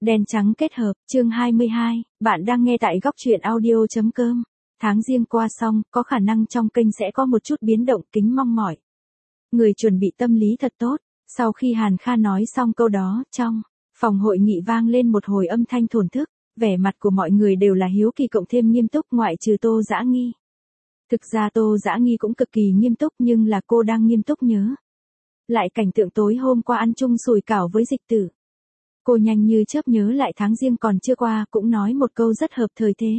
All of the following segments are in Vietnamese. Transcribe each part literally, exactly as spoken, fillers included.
Đen trắng kết hợp, chương hai mươi hai, bạn đang nghe tại góc truyện audio.com. Tháng Giêng qua xong, có khả năng trong kênh sẽ có một chút biến động, kính mong mỏi. Người chuẩn bị tâm lý thật tốt. Sau khi Hàn Kha nói xong câu đó, trong phòng hội nghị vang lên một hồi âm thanh thổn thức, vẻ mặt của mọi người đều là hiếu kỳ cộng thêm nghiêm túc ngoại trừ Tô Dã Nghi. Thực ra Tô Dã Nghi cũng cực kỳ nghiêm túc nhưng là cô đang nghiêm túc nhớ lại cảnh tượng tối hôm qua ăn chung sủi cảo với Dịch Tử. Cô nhanh như chớp nhớ lại tháng Giêng còn chưa qua, cũng nói một câu rất hợp thời thế.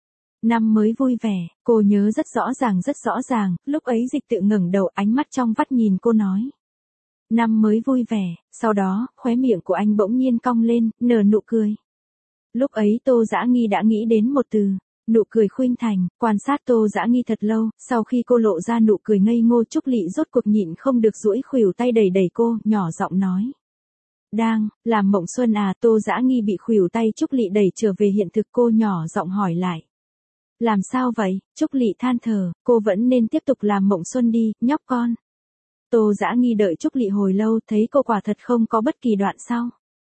Năm mới vui vẻ, cô nhớ rất rõ ràng rất rõ ràng, lúc ấy Dịch Tự ngẩng đầu, ánh mắt trong vắt nhìn cô nói. Năm mới vui vẻ, sau đó, khóe miệng của anh bỗng nhiên cong lên, nở nụ cười. Lúc ấy Tô Dã Nghi đã nghĩ đến một từ, nụ cười khuynh thành, quan sát Tô Dã Nghi thật lâu, sau khi cô lộ ra nụ cười ngây ngô, Trúc Lị rốt cuộc nhịn không được duỗi khuỷu tay đẩy đẩy cô, nhỏ giọng nói. Đang, làm mộng xuân à? Tô Dã Nghi bị khuỷu tay Trúc Lị đẩy trở về hiện thực, cô nhỏ giọng hỏi lại. Làm sao vậy? Trúc Lị than thở, cô vẫn nên tiếp tục làm mộng xuân đi, nhóc con. Tô Dã Nghi đợi Trúc Lị hồi lâu, thấy cô quả thật không có bất kỳ đoạn sau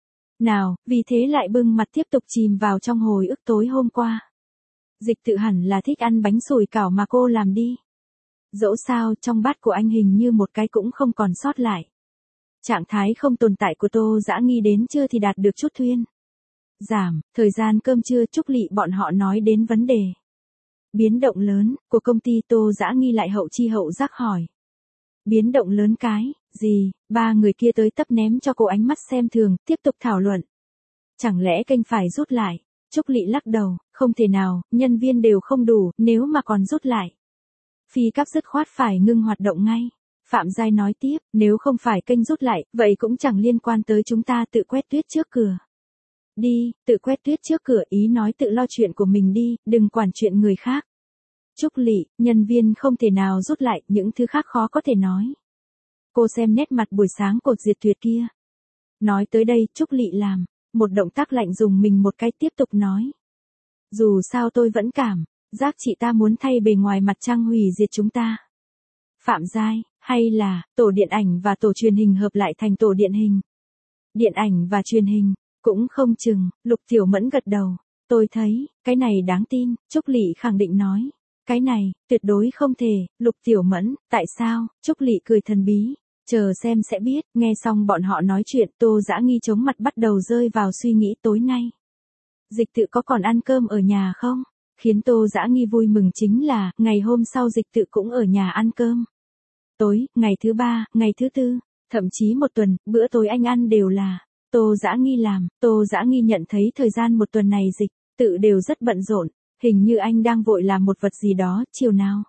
nào, vì thế lại bưng mặt tiếp tục chìm vào trong hồi ức tối hôm qua. Dịch Tự hẳn là thích ăn bánh sủi cảo mà cô làm đi. Dẫu sao, trong bát của anh hình như một cái cũng không còn sót lại. Trạng thái không tồn tại của Tô Dã Nghi đến trưa thì đạt được chút thuyên giảm, thời gian cơm trưa Trúc Lị bọn họ nói đến vấn đề biến động lớn của công ty. Tô Dã Nghi lại hậu chi hậu giác hỏi. Biến động lớn cái gì? Ba người kia tới tấp ném cho cô ánh mắt xem thường, tiếp tục thảo luận. Chẳng lẽ kênh phải rút lại? Trúc Lị lắc đầu, không thể nào, nhân viên đều không đủ, nếu mà còn rút lại. Phi Cáp dứt khoát phải ngưng hoạt động ngay. Phạm Giai nói tiếp, nếu không phải kênh rút lại, vậy cũng chẳng liên quan tới chúng ta, tự quét tuyết trước cửa. Đi, tự quét tuyết trước cửa, ý nói tự lo chuyện của mình đi, đừng quản chuyện người khác. Trúc Lị, nhân viên không thể nào rút lại, những thứ khác khó có thể nói. Cô xem nét mặt buổi sáng của Diệt Tuyệt kia. Nói tới đây, Trúc Lị làm một động tác lạnh dùng mình một cái, tiếp tục nói. Dù sao tôi vẫn cảm giác chị ta muốn thay bề ngoài mặt trăng hủy diệt chúng ta. Phạm Giai, hay là tổ điện ảnh và tổ truyền hình hợp lại thành tổ điện hình? Điện ảnh và truyền hình, cũng không chừng. Lục Tiểu Mẫn gật đầu. Tôi thấy, cái này đáng tin, Trúc Lị khẳng định nói. Cái này, tuyệt đối không thể. Lục Tiểu Mẫn, tại sao? Trúc Lị cười thần bí. Chờ xem sẽ biết. Nghe xong bọn họ nói chuyện, Tô Dã Nghi chống mặt bắt đầu rơi vào suy nghĩ. Tối nay, Dịch Tự có còn ăn cơm ở nhà không? Khiến Tô Dã Nghi vui mừng chính là, ngày hôm sau Dịch Tự cũng ở nhà ăn cơm tối, ngày thứ ba, ngày thứ tư, thậm chí một tuần, bữa tối anh ăn đều là Tô Dã Nghi làm. Tô Dã Nghi nhận thấy thời gian một tuần này Dịch Tự đều rất bận rộn, hình như anh đang vội làm một vật gì đó. Chiều nào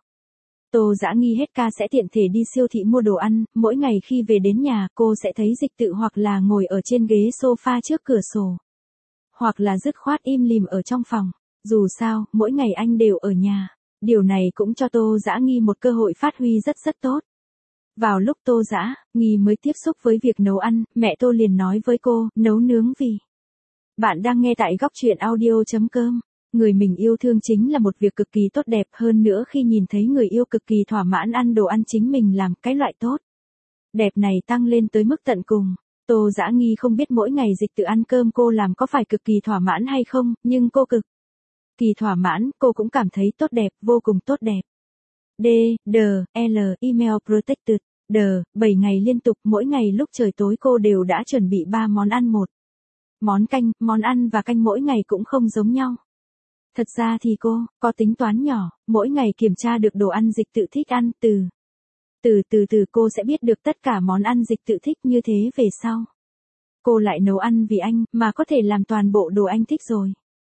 Tô Dã Nghi hết ca sẽ tiện thể đi siêu thị mua đồ ăn, mỗi ngày khi về đến nhà, cô sẽ thấy Dịch Tự hoặc là ngồi ở trên ghế sofa trước cửa sổ, hoặc là dứt khoát im lìm ở trong phòng. Dù sao, mỗi ngày anh đều ở nhà. Điều này cũng cho Tô Dã Nghi một cơ hội phát huy rất rất tốt. Vào lúc Tô Dã Nghi mới tiếp xúc với việc nấu ăn, mẹ Tô liền nói với cô, nấu nướng vì. Bạn đang nghe tại góc truyện audio.com. Người mình yêu thương chính là một việc cực kỳ tốt đẹp, hơn nữa khi nhìn thấy người yêu cực kỳ thỏa mãn ăn đồ ăn chính mình làm, cái loại tốt đẹp này tăng lên tới mức tận cùng. Tô Dã Nghi không biết mỗi ngày Dịch Tự ăn cơm cô làm có phải cực kỳ thỏa mãn hay không, nhưng cô cực kỳ thỏa mãn, cô cũng cảm thấy tốt đẹp, vô cùng tốt đẹp. D, D, L, email protected, D, bảy ngày liên tục, mỗi ngày lúc trời tối cô đều đã chuẩn bị ba món ăn, một món canh, món ăn và canh mỗi ngày cũng không giống nhau. Thật ra thì cô có tính toán nhỏ, mỗi ngày kiểm tra được đồ ăn Dịch Tự thích ăn, từ từ từ từ cô sẽ biết được tất cả món ăn Dịch Tự thích, như thế về sau cô lại nấu ăn vì anh, mà có thể làm toàn bộ đồ anh thích rồi.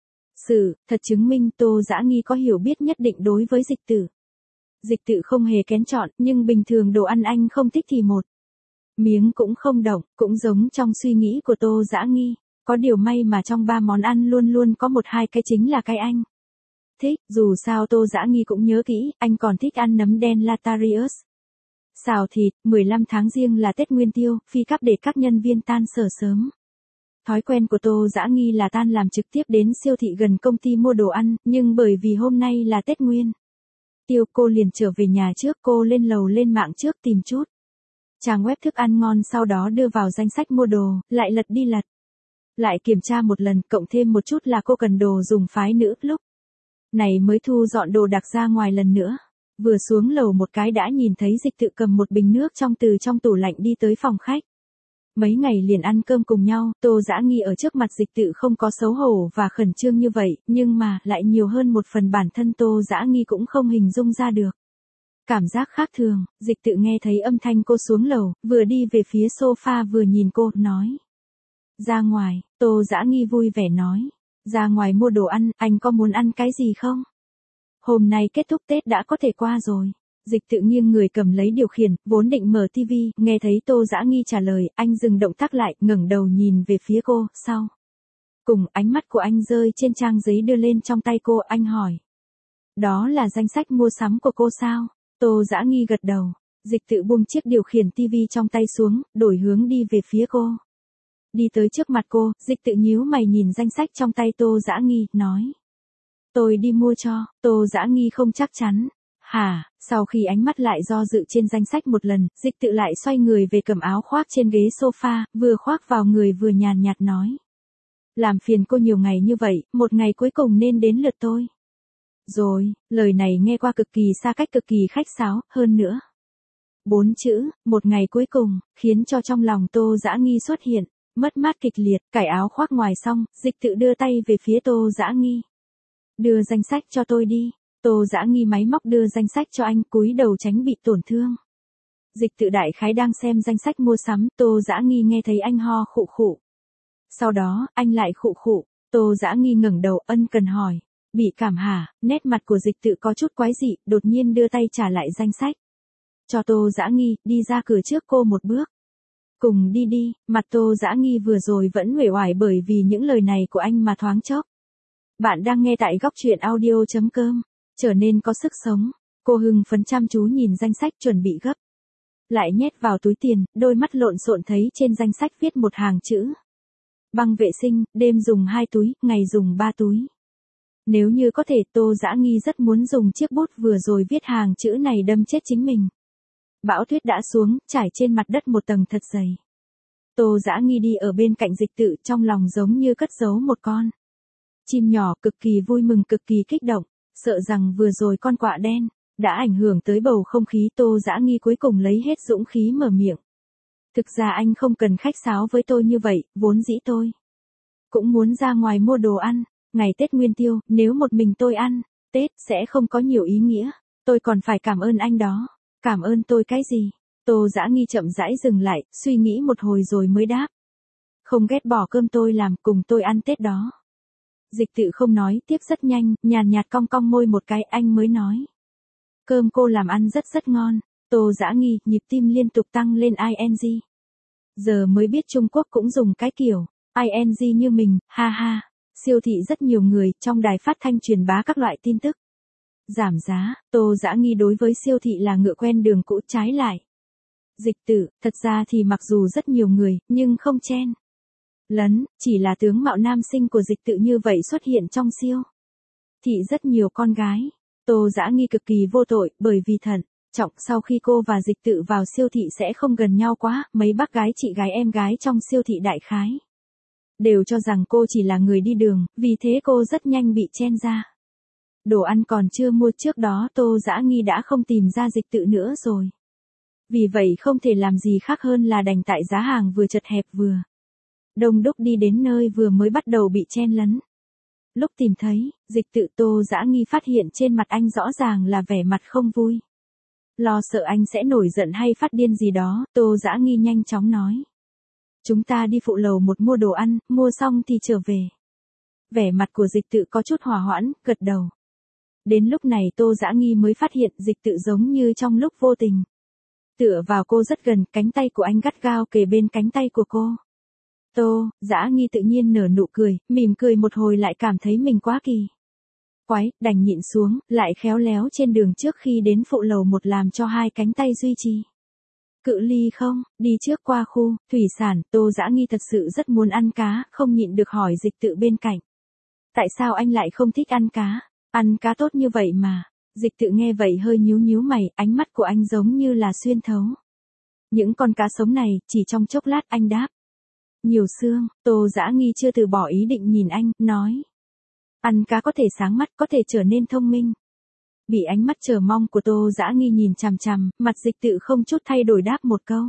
Sự thật chứng minh Tô Dã Nghi có hiểu biết nhất định đối với Dịch Tự. Dịch Tự không hề kén chọn, nhưng bình thường đồ ăn anh không thích thì một miếng cũng không động, cũng giống trong suy nghĩ của Tô Dã Nghi. Có điều may mà trong ba món ăn luôn luôn có một hai cái chính là cái anh thích. Dù sao Tô Dã Nghi cũng nhớ kỹ, anh còn thích ăn nấm đen Latarius xào thịt. mười lăm tháng Giêng là Tết Nguyên Tiêu, Phi Cáp để các nhân viên tan sở sớm. Thói quen của Tô Dã Nghi là tan làm trực tiếp đến siêu thị gần công ty mua đồ ăn, nhưng bởi vì hôm nay là Tết Nguyên Tiêu, cô liền trở về nhà trước. Cô lên lầu lên mạng trước tìm chút trang web thức ăn ngon, sau đó đưa vào danh sách mua đồ, lại lật đi lật Lại kiểm tra một lần, cộng thêm một chút là cô cần đồ dùng phái nữ, lúc này mới thu dọn đồ đạc ra ngoài lần nữa. Vừa xuống lầu một cái đã nhìn thấy Dịch Tự cầm một bình nước trong từ trong tủ lạnh đi tới phòng khách. Mấy ngày liền ăn cơm cùng nhau, Tô Dã Nghi ở trước mặt Dịch Tự không có xấu hổ và khẩn trương như vậy, nhưng mà, lại nhiều hơn một phần bản thân Tô Dã Nghi cũng không hình dung ra được. Cảm giác khác thường, Dịch Tự nghe thấy âm thanh cô xuống lầu, vừa đi về phía sofa vừa nhìn cô, nói. Ra ngoài, Tô Dã Nghi vui vẻ nói. Ra ngoài mua đồ ăn, anh có muốn ăn cái gì không? Hôm nay kết thúc Tết đã có thể qua rồi. Dịch Tự nghiêng người cầm lấy điều khiển, vốn định mở tivi, nghe thấy Tô Dã Nghi trả lời, anh dừng động tác lại, ngẩng đầu nhìn về phía cô, sau. Cùng ánh mắt của anh rơi trên trang giấy đưa lên trong tay cô, anh hỏi. Đó là danh sách mua sắm của cô sao? Tô Dã Nghi gật đầu. Dịch Tự buông chiếc điều khiển tivi trong tay xuống, đổi hướng đi về phía cô. Đi tới trước mặt cô, Dịch Tự nhíu mày nhìn danh sách trong tay Tô Dã Nghi, nói. Tôi đi mua cho. Tô Dã Nghi không chắc chắn. Hả, sau khi ánh mắt lại do dự trên danh sách một lần, Dịch Tự lại xoay người về cầm áo khoác trên ghế sofa, vừa khoác vào người vừa nhàn nhạt nói. Làm phiền cô nhiều ngày như vậy, một ngày cuối cùng nên đến lượt tôi. Rồi, lời này nghe qua cực kỳ xa cách cực kỳ khách sáo, hơn nữa. Bốn chữ, một ngày cuối cùng, khiến cho trong lòng Tô Dã Nghi xuất hiện, mất mát kịch liệt, cởi áo khoác ngoài xong, Dịch Tự đưa tay về phía Tô Dã Nghi. Đưa danh sách cho tôi đi. Tô Dã Nghi máy móc đưa danh sách cho anh, cúi đầu tránh bị tổn thương. Dịch Tự đại khái đang xem danh sách mua sắm, Tô Dã Nghi nghe thấy anh ho khụ khụ. Sau đó, anh lại khụ khụ, Tô Dã Nghi ngẩng đầu ân cần hỏi. Bị cảm hả? Nét mặt của Dịch Tự có chút quái dị, đột nhiên đưa tay trả lại danh sách. Cho Tô Dã Nghi, đi ra cửa trước cô một bước. Cùng đi đi, mặt Tô Dã Nghi vừa rồi vẫn uể oải bởi vì những lời này của anh mà thoáng chốc. Bạn đang nghe tại góc truyện audio chấm com, trở nên có sức sống. Cô hưng phấn chăm chú nhìn danh sách chuẩn bị gấp. Lại nhét vào túi tiền, đôi mắt lộn xộn thấy trên danh sách viết một hàng chữ. Băng vệ sinh, đêm dùng hai túi, ngày dùng ba túi. Nếu như có thể, Tô Dã Nghi rất muốn dùng chiếc bút vừa rồi viết hàng chữ này đâm chết chính mình. Bão tuyết đã xuống, trải trên mặt đất một tầng thật dày. Tô Dã Nghi đi ở bên cạnh Dịch Tự, trong lòng giống như cất giấu một con chim nhỏ, cực kỳ vui mừng, cực kỳ kích động, sợ rằng vừa rồi con quạ đen đã ảnh hưởng tới bầu không khí. Tô Dã Nghi cuối cùng lấy hết dũng khí mở miệng. Thực ra anh không cần khách sáo với tôi như vậy, vốn dĩ tôi cũng muốn ra ngoài mua đồ ăn. Ngày Tết Nguyên Tiêu, nếu một mình tôi ăn Tết sẽ không có nhiều ý nghĩa. Tôi còn phải cảm ơn anh đó. Cảm ơn tôi cái gì? Tô Dã Nghi chậm rãi dừng lại, suy nghĩ một hồi rồi mới đáp. Không ghét bỏ cơm tôi làm, cùng tôi ăn Tết đó. Dịch Tự không nói tiếp rất nhanh, nhàn nhạt cong cong môi một cái, anh mới nói. Cơm cô làm ăn rất rất ngon. Tô Dã Nghi, nhịp tim liên tục tăng lên ing. Giờ mới biết Trung Quốc cũng dùng cái kiểu ing như mình, ha ha. Siêu thị rất nhiều người, trong đài phát thanh truyền bá các loại tin tức. Giảm giá, Tô Dã Nghi đối với siêu thị là ngựa quen đường cũ, trái lại. Dịch Tự, thật ra thì mặc dù rất nhiều người, nhưng không chen lấn, chỉ là tướng mạo nam sinh của Dịch Tự như vậy xuất hiện trong siêu thị rất nhiều con gái. Tô Dã Nghi cực kỳ vô tội, bởi vì thận trọng sau khi cô và Dịch Tự vào siêu thị sẽ không gần nhau quá, mấy bác gái chị gái em gái trong siêu thị đại khái đều cho rằng cô chỉ là người đi đường, vì thế cô rất nhanh bị chen ra. Đồ ăn còn chưa mua trước đó Tô Dã Nghi đã không tìm ra Dịch Tự nữa rồi. Vì vậy không thể làm gì khác hơn là đành tại giá hàng vừa chật hẹp vừa đông đúc đi đến nơi vừa mới bắt đầu bị chen lấn. Lúc tìm thấy Dịch Tự, Tô Dã Nghi phát hiện trên mặt anh rõ ràng là vẻ mặt không vui. Lo sợ anh sẽ nổi giận hay phát điên gì đó, Tô Dã Nghi nhanh chóng nói. Chúng ta đi phụ lầu một mua đồ ăn, mua xong thì trở về. Vẻ mặt của Dịch Tự có chút hòa hoãn, gật đầu. Đến lúc này Tô Dã Nghi mới phát hiện Dịch Tự giống như trong lúc vô tình tựa vào cô rất gần, cánh tay của anh gắt gao kề bên cánh tay của cô. Tô Dã Nghi tự nhiên nở nụ cười, mỉm cười một hồi lại cảm thấy mình quá kỳ quái, đành nhịn xuống, lại khéo léo trên đường trước khi đến phụ lầu một làm cho hai cánh tay duy trì cự ly không, đi trước qua khu thủy sản. Tô Dã Nghi thật sự rất muốn ăn cá, không nhịn được hỏi Dịch Tự bên cạnh. Tại sao anh lại không thích ăn cá? Ăn cá tốt như vậy mà. Dịch Tự nghe vậy hơi nhíu nhíu mày, ánh mắt của anh giống như là xuyên thấu những con cá sống này, chỉ trong chốc lát anh đáp. Nhiều xương, Tô Dã Nghi chưa từ bỏ ý định nhìn anh, nói. Ăn cá có thể sáng mắt, có thể trở nên thông minh. Bị ánh mắt chờ mong của Tô Dã Nghi nhìn chằm chằm, mặt Dịch Tự không chút thay đổi đáp một câu.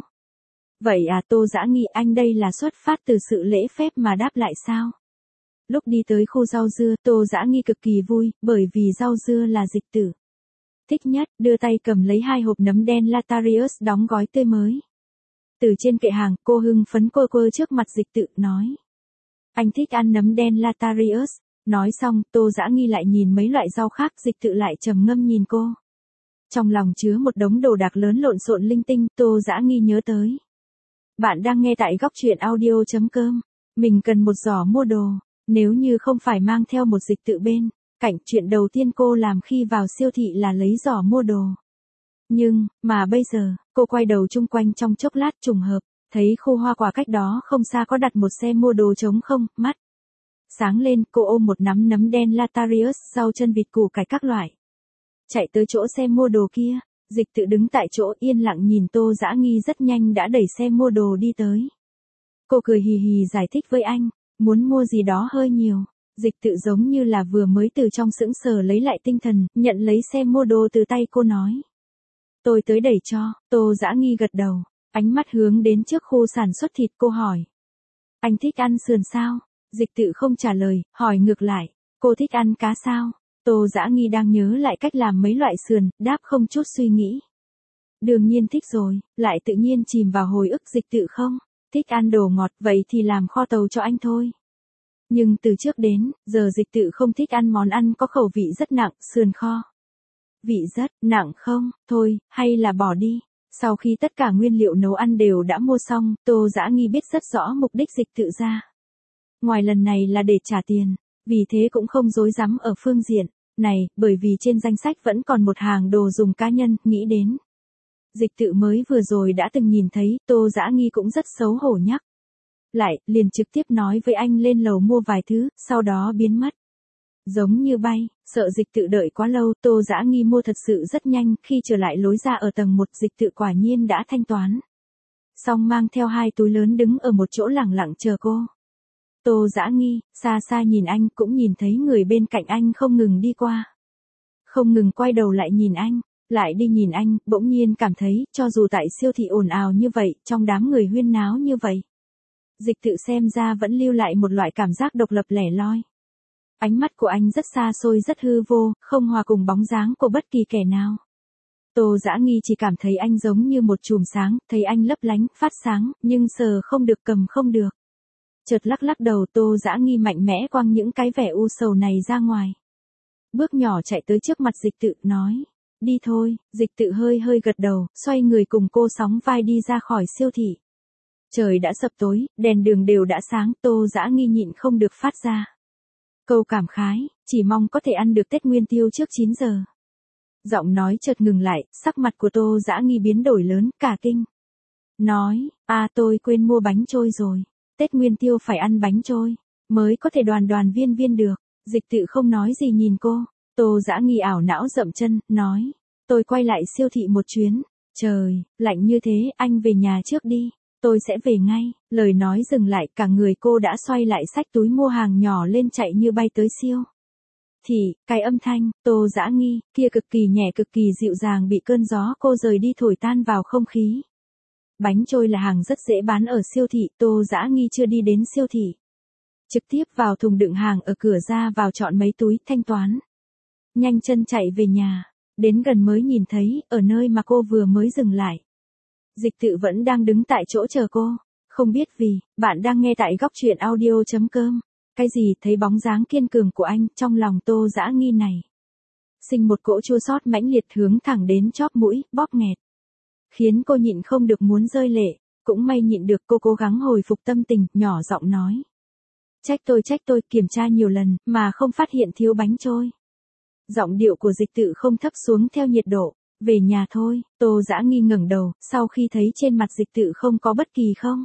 Vậy à Tô Dã Nghi, anh đây là xuất phát từ sự lễ phép mà đáp lại sao? Lúc đi tới khu rau dưa, Tô Dã Nghi cực kỳ vui, bởi vì rau dưa là Dịch Tự thích nhất, đưa tay cầm lấy hai hộp nấm đen Latarius đóng gói tươi mới. Từ trên kệ hàng, cô hưng phấn quơ quơ trước mặt Dịch Tự, nói. Anh thích ăn nấm đen Latarius. Nói xong, Tô Dã Nghi lại nhìn mấy loại rau khác, Dịch Tự lại trầm ngâm nhìn cô. Trong lòng chứa một đống đồ đạc lớn lộn xộn linh tinh, Tô Dã Nghi nhớ tới. Bạn đang nghe tại góc truyện audio chấm com. Mình cần một giỏ mua đồ, nếu như không phải mang theo một Dịch Tự bên cạnh, chuyện đầu tiên cô làm khi vào siêu thị là lấy giỏ mua đồ. Nhưng, mà bây giờ, cô quay đầu chung quanh trong chốc lát trùng hợp, thấy khu hoa quả cách đó không xa có đặt một xe mua đồ trống không, mắt sáng lên, cô ôm một nắm nấm đen Latarius, rau chân vịt củ cải các loại. Chạy tới chỗ xe mua đồ kia, Dịch Tự đứng tại chỗ yên lặng nhìn Tô Dã Nghi rất nhanh đã đẩy xe mua đồ đi tới. Cô cười hì hì giải thích với anh, muốn mua gì đó hơi nhiều. Dịch Tự giống như là vừa mới từ trong sững sờ lấy lại tinh thần, nhận lấy xe mua đồ từ tay cô nói. Tôi tới đẩy cho, Tô Dã Nghi gật đầu, ánh mắt hướng đến trước khu sản xuất thịt, cô hỏi. Anh thích ăn sườn sao? Dịch Tự không trả lời, hỏi ngược lại, cô thích ăn cá sao? Tô Dã Nghi đang nhớ lại cách làm mấy loại sườn, đáp không chút suy nghĩ. Đương nhiên thích rồi, lại tự nhiên chìm vào hồi ức. Dịch Tự không thích ăn đồ ngọt, vậy thì làm kho tàu cho anh thôi. Nhưng từ trước đến giờ Dịch Tự không thích ăn món ăn có khẩu vị rất nặng, sườn kho. Vị rất nặng không, thôi, hay là bỏ đi. Sau khi tất cả nguyên liệu nấu ăn đều đã mua xong, Tô Dã Nghi biết rất rõ mục đích Dịch Tự ra. Ngoài lần này là để trả tiền, vì thế cũng không dối rắm ở phương diện này, bởi vì trên danh sách vẫn còn một hàng đồ dùng cá nhân, nghĩ đến. Dịch Tự mới vừa rồi đã từng nhìn thấy, Tô Dã Nghi cũng rất xấu hổ nhắc. Lại, liền trực tiếp nói với anh lên lầu mua vài thứ, sau đó biến mất. Giống như bay, sợ Dịch Tự đợi quá lâu, Tô Dã Nghi mua thật sự rất nhanh, khi trở lại lối ra ở tầng một, Dịch Tự quả nhiên đã thanh toán. Xong mang theo hai túi lớn đứng ở một chỗ lẳng lặng chờ cô. Tô Dã Nghi, xa xa nhìn anh, cũng nhìn thấy người bên cạnh anh không ngừng đi qua. Không ngừng quay đầu lại nhìn anh, lại đi nhìn anh, bỗng nhiên cảm thấy, cho dù tại siêu thị ồn ào như vậy, trong đám người huyên náo như vậy. Dịch Tự xem ra vẫn lưu lại một loại cảm giác độc lập lẻ loi. Ánh mắt của anh rất xa xôi, rất hư vô, không hòa cùng bóng dáng của bất kỳ kẻ nào. Tô Dã Nghi chỉ cảm thấy anh giống như một chùm sáng, thấy anh lấp lánh, phát sáng, nhưng sờ không được, cầm không được. Chợt lắc lắc đầu, Tô Dã Nghi mạnh mẽ quăng những cái vẻ u sầu này ra ngoài. Bước nhỏ chạy tới trước mặt Dịch Tự, nói. Đi thôi. Dịch Tự hơi hơi gật đầu, xoay người cùng cô sóng vai đi ra khỏi siêu thị. Trời đã sập tối, đèn đường đều đã sáng, Tô Dã Nghi nhịn không được phát ra câu cảm khái, chỉ mong có thể ăn được Tết Nguyên Tiêu trước chín giờ. Giọng nói chợt ngừng lại, sắc mặt của Tô Dã Nghi biến đổi lớn, cả kinh. Nói, à tôi quên mua bánh trôi rồi. Tết Nguyên Tiêu phải ăn bánh trôi, mới có thể đoàn đoàn viên viên được. Dịch Tự không nói gì nhìn cô. Tô Dã Nghi ảo não dậm chân, nói. Tôi quay lại siêu thị một chuyến. Trời, lạnh như thế, anh về nhà trước đi. Tôi sẽ về ngay. Lời nói dừng lại, cả người cô đã xoay lại xách túi mua hàng nhỏ lên, chạy như bay tới siêu thị. Cái âm thanh, Tô Dã Nghi, kia cực kỳ nhẹ, cực kỳ dịu dàng, bị cơn gió cô rời đi thổi tan vào không khí. Bánh trôi là hàng rất dễ bán ở siêu thị, Tô Dã Nghi chưa đi đến siêu thị. Trực tiếp vào thùng đựng hàng ở cửa ra vào chọn mấy túi, thanh toán. Nhanh chân chạy về nhà, đến gần mới nhìn thấy, ở nơi mà cô vừa mới dừng lại. Dịch Tự vẫn đang đứng tại chỗ chờ cô, không biết vì, bạn đang nghe tại góc truyện audio chấm com. Cái gì, thấy bóng dáng kiên cường của anh, trong lòng Tô Dã Nghi này. Sinh một cỗ chua xót mãnh liệt hướng thẳng đến chóp mũi, bóp nghẹt. Khiến cô nhịn không được muốn rơi lệ, cũng may nhịn được, cô cố gắng hồi phục tâm tình, nhỏ giọng nói. Trách tôi, trách tôi, kiểm tra nhiều lần, mà không phát hiện thiếu bánh trôi. Giọng điệu của Dịch Tự không thấp xuống theo nhiệt độ. Về nhà thôi. Tô Dã Nghi ngẩng đầu, sau khi thấy trên mặt Dịch Tự không có bất kỳ không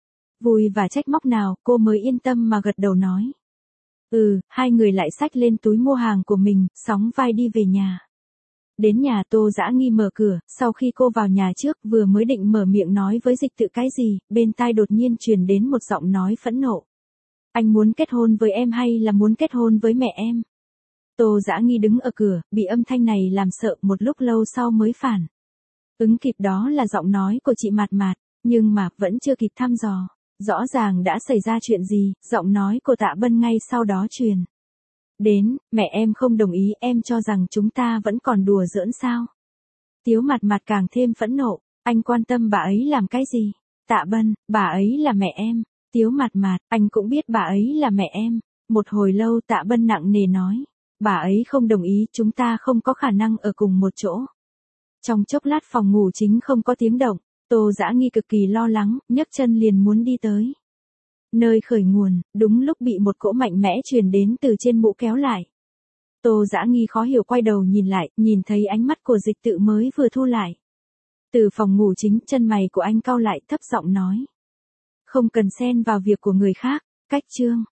vui và trách móc nào, cô mới yên tâm mà gật đầu nói. Ừ, hai người lại xách lên túi mua hàng của mình, sóng vai đi về nhà. Đến nhà Tô Dã Nghi mở cửa, sau khi cô vào nhà trước vừa mới định mở miệng nói với Dịch Tự cái gì, bên tai đột nhiên truyền đến một giọng nói phẫn nộ. Anh muốn kết hôn với em hay là muốn kết hôn với mẹ em? Tô Dã Nghi đứng ở cửa, bị âm thanh này làm sợ, một lúc lâu sau mới phản ứng kịp đó là giọng nói của chị Mạt Mạt, nhưng mà vẫn chưa kịp thăm dò rõ ràng đã xảy ra chuyện gì, giọng nói của Tạ Bân ngay sau đó truyền đến, mẹ em không đồng ý, em cho rằng chúng ta vẫn còn đùa giỡn sao? Tiếu Mạt Mạt càng thêm phẫn nộ, anh quan tâm bà ấy làm cái gì? Tạ Bân, bà ấy là mẹ em. Tiếu Mạt Mạt, anh cũng biết bà ấy là mẹ em. Một hồi lâu Tạ Bân nặng nề nói, bà ấy không đồng ý, chúng ta không có khả năng ở cùng một chỗ. Trong chốc lát phòng ngủ chính không có tiếng động, Tô Dã Nghi cực kỳ lo lắng, nhấc chân liền muốn đi tới nơi khởi nguồn, đúng lúc bị một cỗ mạnh mẽ truyền đến từ trên mũ kéo lại. Tô Dã Nghi khó hiểu quay đầu nhìn lại, nhìn thấy ánh mắt của Dịch Tự mới vừa thu lại. Từ phòng ngủ chính, chân mày của anh cau lại, thấp giọng nói. Không cần xen vào việc của người khác, cách chương.